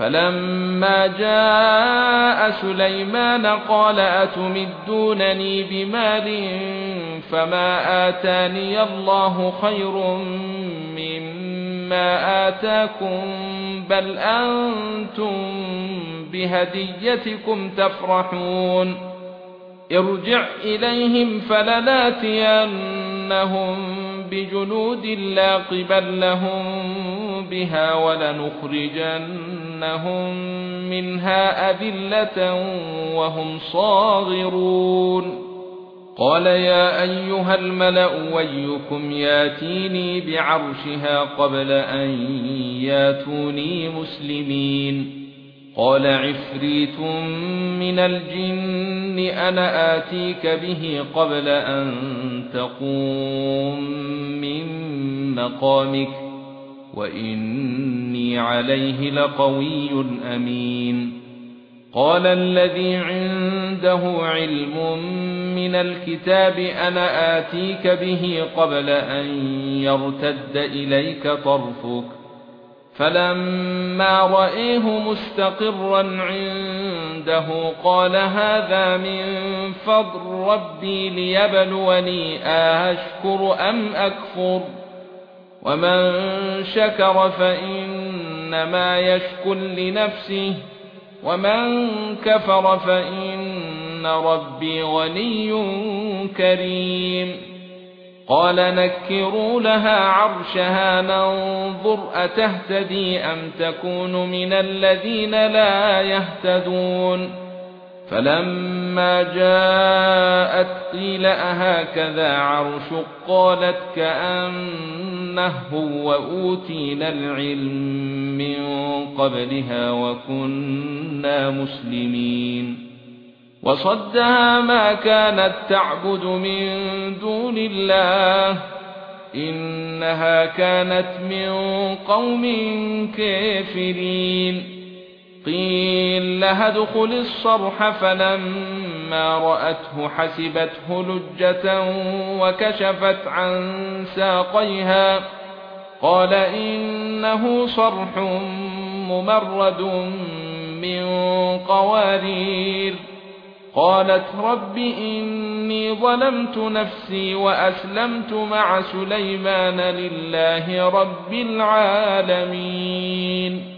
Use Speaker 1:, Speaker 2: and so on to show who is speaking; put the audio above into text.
Speaker 1: فلما جاء سليمان قال أتمدونني بمال فما آتاني الله خير مما آتاكم بل أنتم بهديتكم تفرحون ارجع إليهم فلناتينهم بجنود لا قبل لهم بها ولنخرجنهم منها أذلة وهم صاغرون قال يا أيها الملأ أيكم ياتيني بعرشها قبل أن ياتوني مسلمين قال عفريت من الجن أنا آتيك به قبل أن تقوم من مقامك وإني عليه لقوي أمين قال الذي عنده علم من الكتاب أنا آتيك به قبل أن يرتد إليك طرفك فلما رأيه مستقرا عنده قال هذا من فضل ربي ليبلوني أشكر أم أكفر ومن شكر فإنما يشكر لنفسه ومن كفر فإن ربي غني كريم قال نكروا لها عرشها ننظر أتهتدي أم تكون من الذين لا يهتدون فلما جاءت قيل أهكذا عرشك قالت كأنه وأوتينا العلم من قبلها وكنا مسلمين وصدها ما كانت تعبد من دون الله إنها كانت من قوم كافرين قيل لها ادخل الصرح فلما رأته حسبته لجة وكشفت عن ساقيها قال إنه صرح ممرد من قوارير قالت رب إني ظلمت نفسي وأسلمت مع سليمان لله رب العالمين